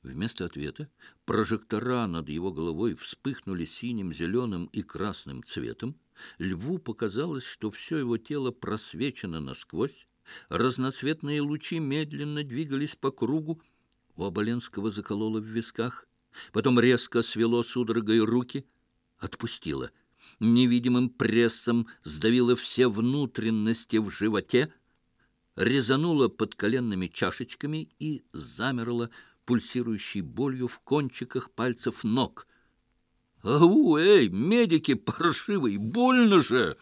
Вместо ответа прожектора над его головой вспыхнули синим, зеленым и красным цветом. Льву показалось, что все его тело просвечено насквозь. Разноцветные лучи медленно двигались по кругу. У Оболенского закололо в висках. Потом резко свело судорогой руки. Отпустило. Невидимым прессом сдавило все внутренности в животе, резануло под коленными чашечками и замерло пульсирующей болью в кончиках пальцев ног. «Ау, эй, медики паршивые, больно же!»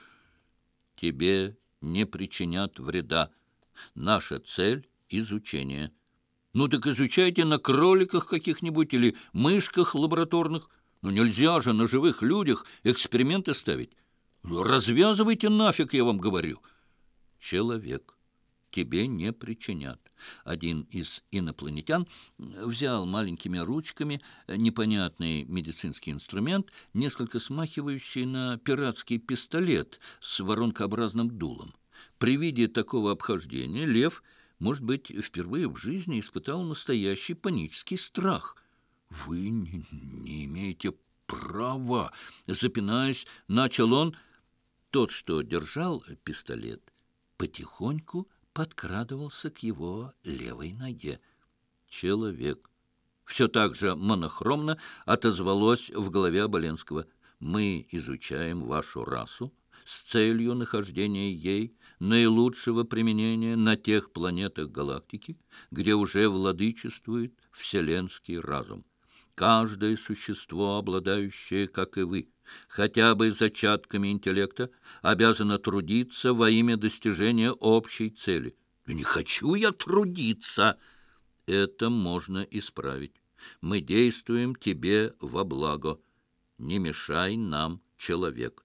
«Тебе не причинят вреда. Наша цель — изучение». «Ну так изучайте на кроликах каких-нибудь или мышках лабораторных. Ну нельзя же на живых людях эксперименты ставить. Развязывайте нафиг, я вам говорю». «Человек. Тебе не причинят». Один из инопланетян взял маленькими ручками непонятный медицинский инструмент, несколько смахивающий на пиратский пистолет с воронкообразным дулом. При виде такого обхождения лев, может быть, впервые в жизни испытал настоящий панический страх. «Вы не имеете права!» — запинаясь, начал он. Тот, что держал пистолет, потихоньку подкрадывался к его левой ноге. «Человек». Все так же монохромно отозвалось в голове Оболенского. «Мы изучаем вашу расу с целью нахождения ей наилучшего применения на тех планетах галактики, где уже владычествует вселенский разум. Каждое существо, обладающее, как и вы, хотя бы зачатками интеллекта, обязано трудиться во имя достижения общей цели». «Да не хочу я трудиться!» «Это можно исправить. Мы действуем тебе во благо. Не мешай нам, человек».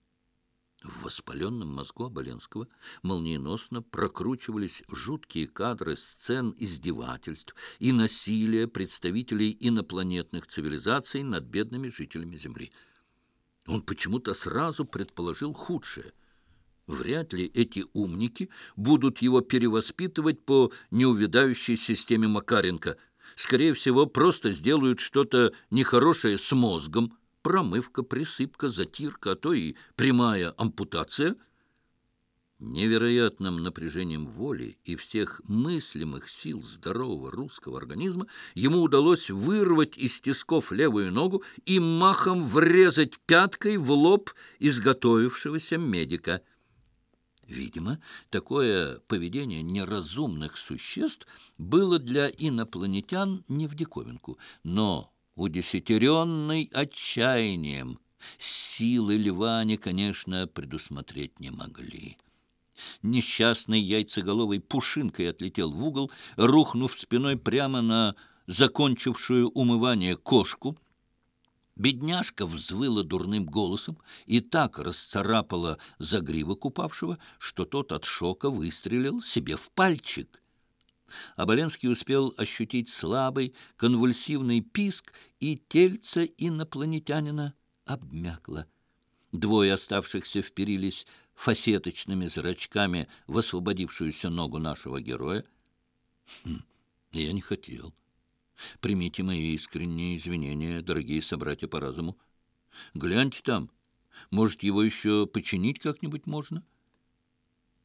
В воспаленном мозгу Оболенского молниеносно прокручивались жуткие кадры сцен издевательств и насилия представителей инопланетных цивилизаций над бедными жителями Земли. Он почему-то сразу предположил худшее. Вряд ли эти умники будут его перевоспитывать по неувядающей системе Макаренко. Скорее всего, просто сделают что-то нехорошее с мозгом. Промывка, присыпка, затирка, а то и прямая ампутация. Невероятным напряжением воли и всех мыслимых сил здорового русского организма ему удалось вырвать из тисков левую ногу и махом врезать пяткой в лоб изготовившегося медика. Видимо, такое поведение неразумных существ было для инопланетян не в диковинку, но удесятеренный отчаянием силы льва они, конечно, предусмотреть не могли. Несчастный яйцеголовый пушинкой отлетел в угол, рухнув спиной прямо на закончившую умывание кошку. Бедняжка взвыла дурным голосом и так расцарапала загривок упавшего, что тот от шока выстрелил себе в пальчик. Оболенский успел ощутить слабый конвульсивный писк, и тельце инопланетянина обмякло. Двое оставшихся вперились фасеточными зрачками в освободившуюся ногу нашего героя. Я не хотел. Примите мои искренние извинения, дорогие собратья по разуму. Гляньте там, может, его еще починить как-нибудь можно?»